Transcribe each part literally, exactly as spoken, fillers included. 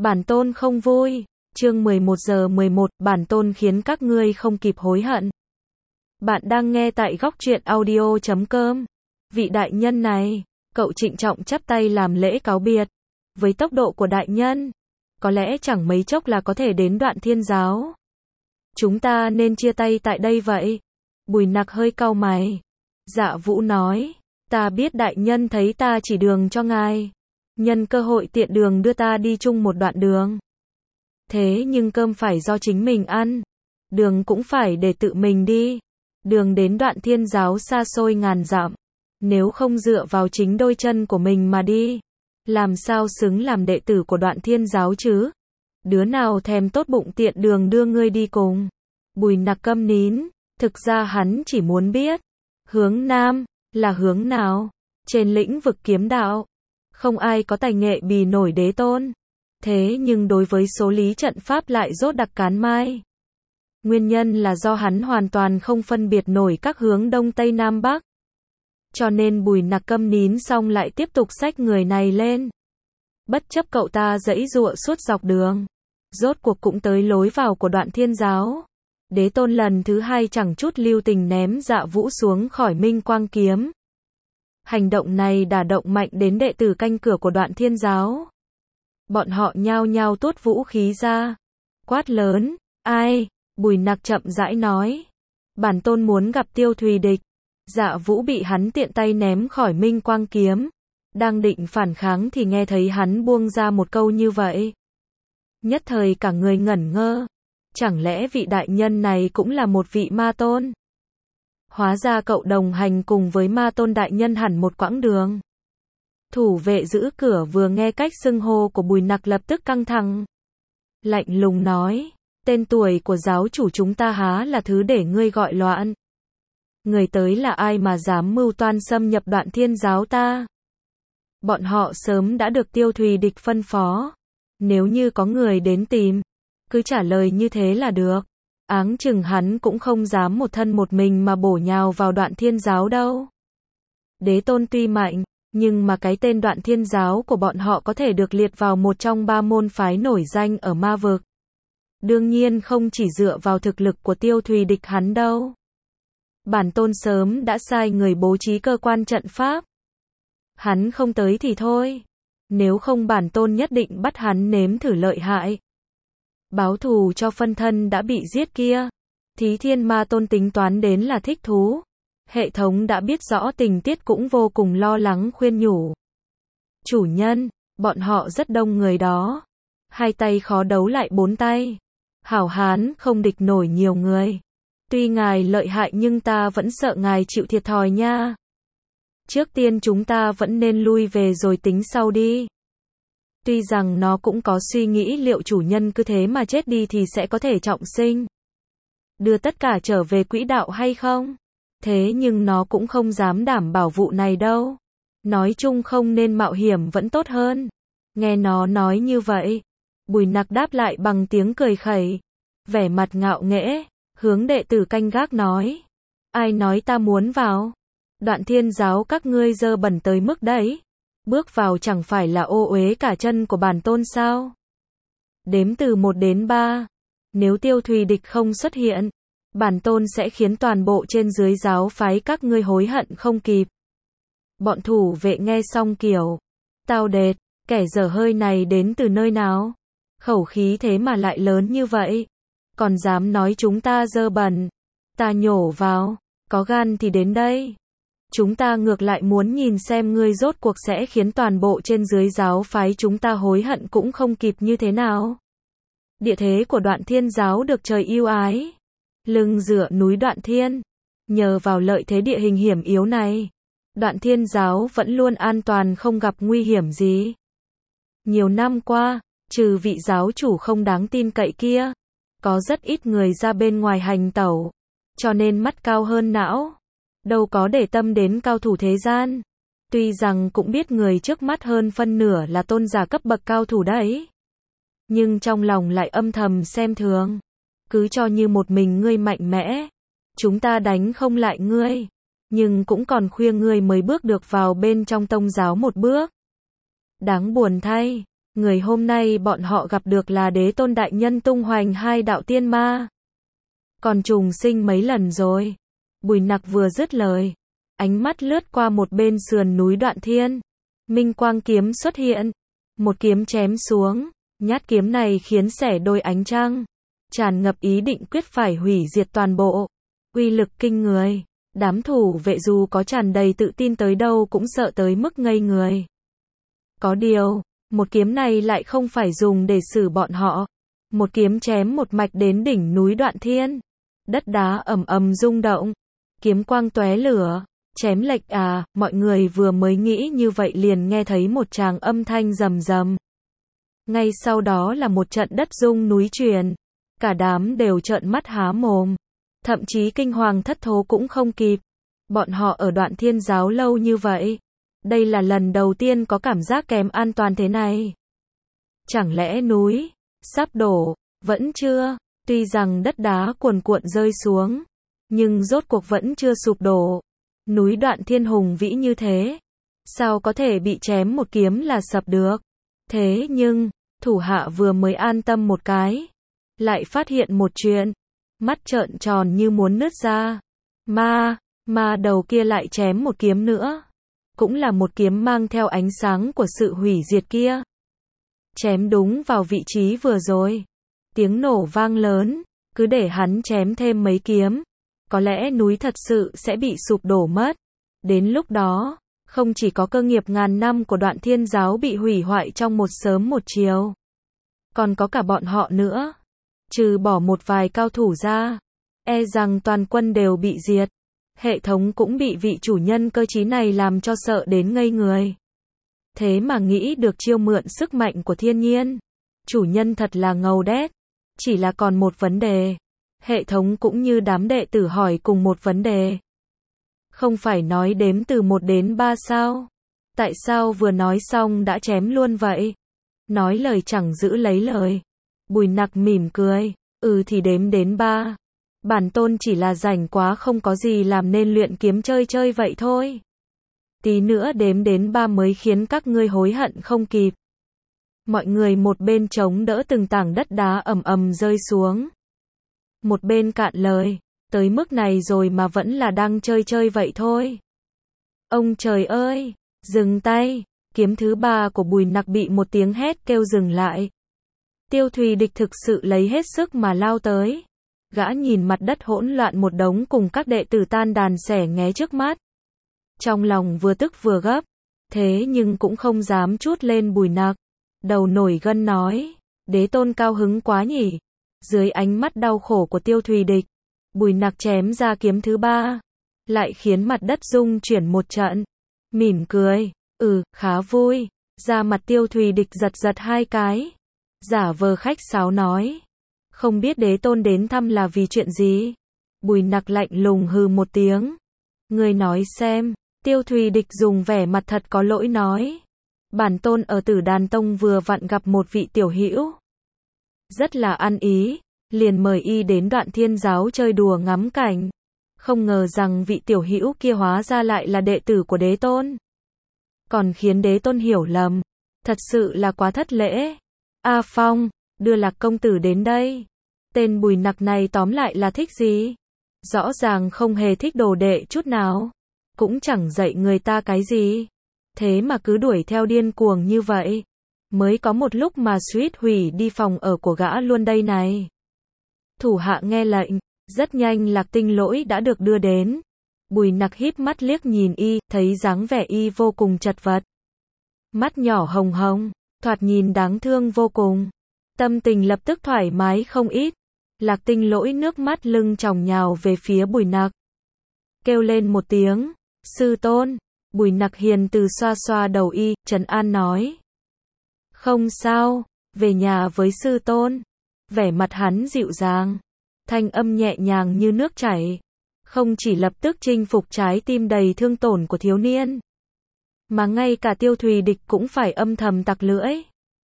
Bản tôn không vui. Chương mười một giờ mười một, bản tôn khiến các ngươi không kịp hối hận. Bạn đang nghe tại góc truyện audio chấm com. Vị đại nhân này, cậu trịnh trọng chắp tay làm lễ cáo biệt. Với tốc độ của đại nhân, có lẽ chẳng mấy chốc là có thể đến Đoạn Thiên giáo. Chúng ta nên chia tay tại đây vậy. Bùi Nặc hơi cau mày. Dạ Vũ nói, ta biết đại nhân thấy ta chỉ đường cho ngài. Nhân cơ hội tiện đường đưa ta đi chung một đoạn đường. Thế nhưng cơm phải do chính mình ăn. Đường cũng phải để tự mình đi. Đường đến Đoạn Thiên giáo xa xôi ngàn dặm. Nếu không dựa vào chính đôi chân của mình mà đi, làm sao xứng làm đệ tử của Đoạn Thiên giáo chứ? Đứa nào thèm tốt bụng tiện đường đưa ngươi đi cùng? Bùi Nặc câm nín. Thực ra hắn chỉ muốn biết, hướng Nam là hướng nào? Trên lĩnh vực kiếm đạo, không ai có tài nghệ bì nổi đế tôn. Thế nhưng đối với số lý trận pháp lại rốt đặc cán mai. Nguyên nhân là do hắn hoàn toàn không phân biệt nổi các hướng Đông Tây Nam Bắc. Cho nên Bùi Nặc câm nín xong lại tiếp tục xách người này lên. Bất chấp cậu ta giãy giụa suốt dọc đường, rốt cuộc cũng tới lối vào của Đoạn Thiên giáo. Đế tôn lần thứ hai chẳng chút lưu tình ném Dạ Vũ xuống khỏi Minh Quang kiếm. Hành động này đả động mạnh đến đệ tử canh cửa của Đoạn Thiên giáo. Bọn họ nhao nhao tuốt vũ khí ra, quát lớn, ai? Bùi Nặc chậm rãi nói, bản tôn muốn gặp Tiêu Thùy Địch. Dạ Vũ bị hắn tiện tay ném khỏi Minh Quang kiếm, đang định phản kháng thì nghe thấy hắn buông ra một câu như vậy. Nhất thời cả người ngẩn ngơ, chẳng lẽ vị đại nhân này cũng là một vị ma tôn? Hóa ra cậu đồng hành cùng với ma tôn đại nhân hẳn một quãng đường. Thủ vệ giữ cửa vừa nghe cách xưng hô của Bùi Nặc lập tức căng thẳng. Lạnh lùng nói, tên tuổi của giáo chủ chúng ta há là thứ để ngươi gọi loạn. Người tới là ai mà dám mưu toan xâm nhập Đoạn Thiên giáo ta? Bọn họ sớm đã được Tiêu Thùy Địch phân phó. Nếu như có người đến tìm, cứ trả lời như thế là được. Áng chừng hắn cũng không dám một thân một mình mà bổ nhào vào Đoạn Thiên giáo đâu. Đế tôn tuy mạnh, nhưng mà cái tên Đoạn Thiên giáo của bọn họ có thể được liệt vào một trong ba môn phái nổi danh ở ma vực. Đương nhiên không chỉ dựa vào thực lực của Tiêu Thùy Địch hắn đâu. Bản tôn sớm đã sai người bố trí cơ quan trận pháp. Hắn không tới thì thôi. Nếu không bản tôn nhất định bắt hắn nếm thử lợi hại. Báo thù cho phân thân đã bị giết kia. Thí Thiên Ma Tôn tính toán đến là thích thú. Hệ thống đã biết rõ tình tiết cũng vô cùng lo lắng khuyên nhủ. Chủ nhân, bọn họ rất đông người đó. Hai tay khó đấu lại bốn tay. Hảo hán không địch nổi nhiều người. Tuy ngài lợi hại nhưng ta vẫn sợ ngài chịu thiệt thòi nha. Trước tiên chúng ta vẫn nên lui về rồi tính sau đi. Tuy rằng nó cũng có suy nghĩ liệu chủ nhân cứ thế mà chết đi thì sẽ có thể trọng sinh, đưa tất cả trở về quỹ đạo hay không. Thế nhưng nó cũng không dám đảm bảo vụ này đâu. Nói chung không nên mạo hiểm vẫn tốt hơn. Nghe nó nói như vậy, Bùi Nặc đáp lại bằng tiếng cười khẩy, vẻ mặt ngạo nghễ, hướng đệ tử canh gác nói, ai nói ta muốn vào? Đoạn Thiên giáo các ngươi dơ bẩn tới mức đấy. Bước vào chẳng phải là ô uế cả chân của bản tôn sao? Đếm từ một đến ba. Nếu Tiêu Thùy Địch không xuất hiện, bản tôn sẽ khiến toàn bộ trên dưới giáo phái các ngươi hối hận không kịp. Bọn thủ vệ nghe xong kiểu, tao đệt, kẻ dở hơi này đến từ nơi nào? Khẩu khí thế mà lại lớn như vậy. Còn dám nói chúng ta dơ bẩn. Ta nhổ vào, có gan thì đến đây. Chúng ta ngược lại muốn nhìn xem ngươi rốt cuộc sẽ khiến toàn bộ trên dưới giáo phái chúng ta hối hận cũng không kịp như thế nào. Địa thế của Đoạn Thiên giáo được trời ưu ái. Lưng dựa núi Đoạn Thiên. Nhờ vào lợi thế địa hình hiểm yếu này, Đoạn Thiên giáo vẫn luôn an toàn không gặp nguy hiểm gì. Nhiều năm qua, trừ vị giáo chủ không đáng tin cậy kia, có rất ít người ra bên ngoài hành tẩu. Cho nên mắt cao hơn não. Đâu có để tâm đến cao thủ thế gian. Tuy rằng cũng biết người trước mắt hơn phân nửa là tôn giả cấp bậc cao thủ đấy. Nhưng trong lòng lại âm thầm xem thường. Cứ cho như một mình ngươi mạnh mẽ. Chúng ta đánh không lại ngươi. Nhưng cũng còn khuya ngươi mới bước được vào bên trong tông giáo một bước. Đáng buồn thay. Người hôm nay bọn họ gặp được là đế tôn đại nhân tung hoành hai đạo tiên ma. Còn trùng sinh mấy lần rồi. Bùi Nặc vừa dứt lời, ánh mắt lướt qua một bên sườn núi Đoạn Thiên. Minh quang kiếm xuất hiện, một kiếm chém xuống, nhát kiếm này khiến xẻ đôi ánh trăng, tràn ngập ý định quyết phải hủy diệt toàn bộ. Uy lực kinh người, đám thủ vệ dù có tràn đầy tự tin tới đâu cũng sợ tới mức ngây người. Có điều, một kiếm này lại không phải dùng để xử bọn họ. Một kiếm chém một mạch đến đỉnh núi Đoạn Thiên. Đất đá ầm ầm rung động, kiếm quang tóe lửa, chém lệch à, mọi người vừa mới nghĩ như vậy liền nghe thấy một tràng âm thanh rầm rầm. Ngay sau đó là một trận đất rung núi truyền, cả đám đều trợn mắt há mồm, thậm chí kinh hoàng thất thố cũng không kịp. Bọn họ ở Đoạn Thiên giáo lâu như vậy, đây là lần đầu tiên có cảm giác kém an toàn thế này. Chẳng lẽ núi sắp đổ? Vẫn chưa. Tuy rằng đất đá cuồn cuộn rơi xuống, nhưng rốt cuộc vẫn chưa sụp đổ. Núi Đoạn Thiên hùng vĩ như thế, sao có thể bị chém một kiếm là sập được? Thế nhưng, thủ hạ vừa mới an tâm một cái, lại phát hiện một chuyện, mắt trợn tròn như muốn nứt ra. Ma, ma đầu kia lại chém một kiếm nữa, cũng là một kiếm mang theo ánh sáng của sự hủy diệt kia. Chém đúng vào vị trí vừa rồi. Tiếng nổ vang lớn, cứ để hắn chém thêm mấy kiếm, có lẽ núi thật sự sẽ bị sụp đổ mất. Đến lúc đó, không chỉ có cơ nghiệp ngàn năm của Đoạn Thiên giáo bị hủy hoại trong một sớm một chiều, còn có cả bọn họ nữa. Trừ bỏ một vài cao thủ ra, e rằng toàn quân đều bị diệt. Hệ thống cũng bị vị chủ nhân cơ trí này làm cho sợ đến ngây người. Thế mà nghĩ được chiêu mượn sức mạnh của thiên nhiên. Chủ nhân thật là ngầu đét. Chỉ là còn một vấn đề. Hệ thống cũng như đám đệ tử hỏi cùng một vấn đề. Không phải nói đếm từ một đến ba sao? Tại sao vừa nói xong đã chém luôn vậy? Nói lời chẳng giữ lấy lời. Bùi Nặc mỉm cười. Ừ thì đếm đến ba. Bản tôn chỉ là rảnh quá không có gì làm nên luyện kiếm chơi chơi vậy thôi. Tí nữa đếm đến ba mới khiến các ngươi hối hận không kịp. Mọi người một bên chống đỡ từng tảng đất đá ầm ầm rơi xuống. Một bên cạn lời, tới mức này rồi mà vẫn là đang chơi chơi vậy thôi. Ông trời ơi, dừng tay, kiếm thứ ba của Bùi Nặc bị một tiếng hét kêu dừng lại. Tiêu Thùy Địch thực sự lấy hết sức mà lao tới. Gã nhìn mặt đất hỗn loạn một đống cùng các đệ tử tan đàn xẻ nghé trước mắt. Trong lòng vừa tức vừa gấp, thế nhưng cũng không dám trút lên Bùi Nặc. Đầu nổi gân nói, đế tôn cao hứng quá nhỉ. Dưới ánh mắt đau khổ của Tiêu Thùy Địch, Bùi Nặc chém ra kiếm thứ ba, lại khiến mặt đất rung chuyển một trận. Mỉm cười, ừ, khá vui. Da mặt Tiêu Thùy Địch giật giật hai cái. Giả vờ khách sáo nói, không biết đế tôn đến thăm là vì chuyện gì? Bùi Nặc lạnh lùng hừ một tiếng. Ngươi nói xem. Tiêu Thùy Địch dùng vẻ mặt thật có lỗi nói. Bản tôn ở Tử Đàn Tông vừa vặn gặp một vị tiểu hữu. Rất là ăn ý, liền mời y đến Đoạn Thiên giáo chơi đùa ngắm cảnh. Không ngờ rằng vị tiểu hữu kia hóa ra lại là đệ tử của đế tôn. Còn khiến đế tôn hiểu lầm. Thật sự là quá thất lễ. A Phong, đưa Lạc công tử đến đây. Tên Bùi Nặc này tóm lại là thích gì? Rõ ràng không hề thích đồ đệ chút nào. Cũng chẳng dạy người ta cái gì. Thế mà cứ đuổi theo điên cuồng như vậy. Mới có một lúc mà suýt hủy đi phòng ở của gã luôn đây này. Thủ hạ nghe lệnh, rất nhanh Lạc Tinh Lỗi đã được đưa đến. Bùi Nặc híp mắt liếc nhìn y, thấy dáng vẻ y vô cùng chật vật. Mắt nhỏ hồng hồng, thoạt nhìn đáng thương vô cùng. Tâm tình lập tức thoải mái không ít. Lạc Tinh Lỗi nước mắt lưng tròng nhào về phía Bùi Nặc. Kêu lên một tiếng, sư tôn. Bùi Nặc hiền từ xoa xoa đầu y, trấn an nói. Không sao, về nhà với sư tôn. Vẻ mặt hắn dịu dàng, thanh âm nhẹ nhàng như nước chảy. Không chỉ lập tức chinh phục trái tim đầy thương tổn của thiếu niên, mà ngay cả Tiêu Thùy Địch cũng phải âm thầm tặc lưỡi.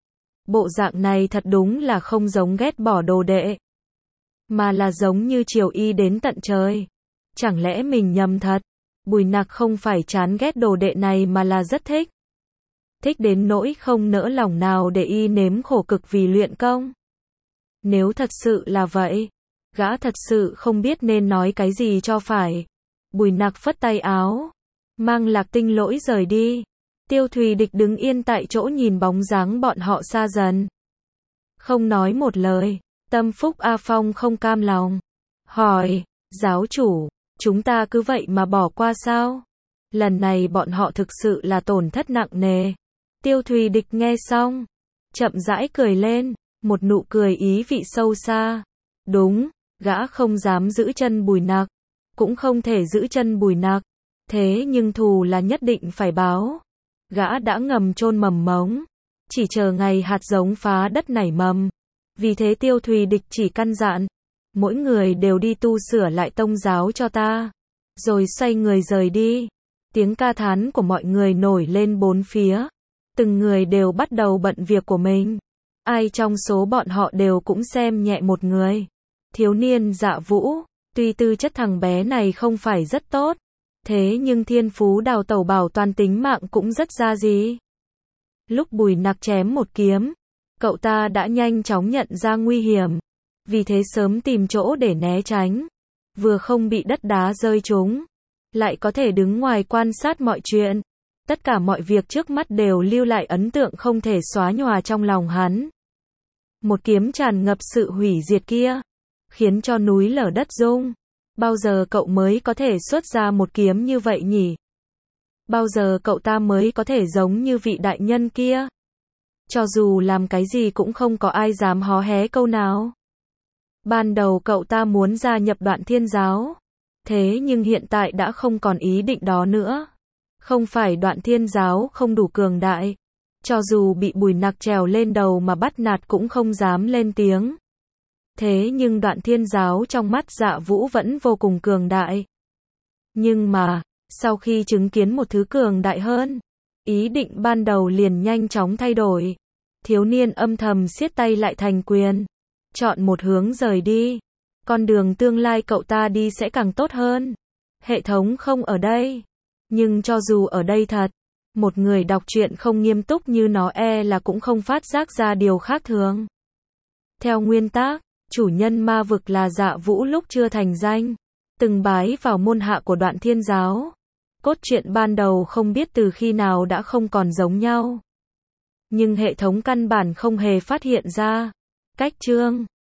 Bộ dạng này thật đúng là không giống ghét bỏ đồ đệ, mà là giống như chiều y đến tận trời. Chẳng lẽ mình nhầm thật? Bùi Nặc không phải chán ghét đồ đệ này mà là rất thích. thích đến nỗi không nỡ lòng nào để y nếm khổ cực vì luyện công. Nếu thật sự là vậy, gã thật sự không biết nên nói cái gì cho phải. Bùi Nặc phất tay áo, mang Lạc Tinh Lỗi rời đi. Tiêu Thùy Địch đứng yên tại chỗ nhìn bóng dáng bọn họ xa dần. Không nói một lời, tâm phúc A Phong không cam lòng. Hỏi, giáo chủ, chúng ta cứ vậy mà bỏ qua sao? Lần này bọn họ thực sự là tổn thất nặng nề. Tiêu Thùy Địch nghe xong, chậm rãi cười lên, một nụ cười ý vị sâu xa. Đúng, gã không dám giữ chân Bùi Nặc, cũng không thể giữ chân Bùi Nặc. Thế nhưng thù là nhất định phải báo. Gã đã ngầm chôn mầm mống, chỉ chờ ngày hạt giống phá đất nảy mầm. Vì thế Tiêu Thùy Địch chỉ căn dặn, mỗi người đều đi tu sửa lại tông giáo cho ta, rồi xoay người rời đi. Tiếng ca thán của mọi người nổi lên bốn phía, từng người đều bắt đầu bận việc của mình. Ai trong số bọn họ đều cũng xem nhẹ một người. Thiếu niên Dạ Vũ, tuy tư chất thằng bé này không phải rất tốt, thế nhưng thiên phú đào tẩu bảo toàn tính mạng cũng rất ra gì. Lúc Bùi Nặc chém một kiếm, cậu ta đã nhanh chóng nhận ra nguy hiểm, vì thế sớm tìm chỗ để né tránh, vừa không bị đất đá rơi trúng, lại có thể đứng ngoài quan sát mọi chuyện. Tất cả mọi việc trước mắt đều lưu lại ấn tượng không thể xóa nhòa trong lòng hắn. Một kiếm tràn ngập sự hủy diệt kia, khiến cho núi lở đất rung. Bao giờ cậu mới có thể xuất ra một kiếm như vậy nhỉ? Bao giờ cậu ta mới có thể giống như vị đại nhân kia? Cho dù làm cái gì cũng không có ai dám hó hé câu nào. Ban đầu cậu ta muốn gia nhập Đoạn Thiên Giáo, thế nhưng hiện tại đã không còn ý định đó nữa. Không phải Đoạn Thiên Giáo không đủ cường đại, cho dù bị Bùi Nặc trèo lên đầu mà bắt nạt cũng không dám lên tiếng. Thế nhưng Đoạn Thiên Giáo trong mắt Dạ Vũ vẫn vô cùng cường đại. Nhưng mà, sau khi chứng kiến một thứ cường đại hơn, ý định ban đầu liền nhanh chóng thay đổi. Thiếu niên âm thầm siết tay lại thành quyền, chọn một hướng rời đi. Con đường tương lai cậu ta đi sẽ càng tốt hơn. Hệ thống không ở đây, nhưng cho dù ở đây thật, một người đọc truyện không nghiêm túc như nó e là cũng không phát giác ra điều khác thường. Theo nguyên tắc, chủ nhân ma vực là Dạ Vũ lúc chưa thành danh, từng bái vào môn hạ của Đoạn Thiên Giáo. Cốt truyện ban đầu không biết từ khi nào đã không còn giống nhau. Nhưng hệ thống căn bản không hề phát hiện ra. Cách chương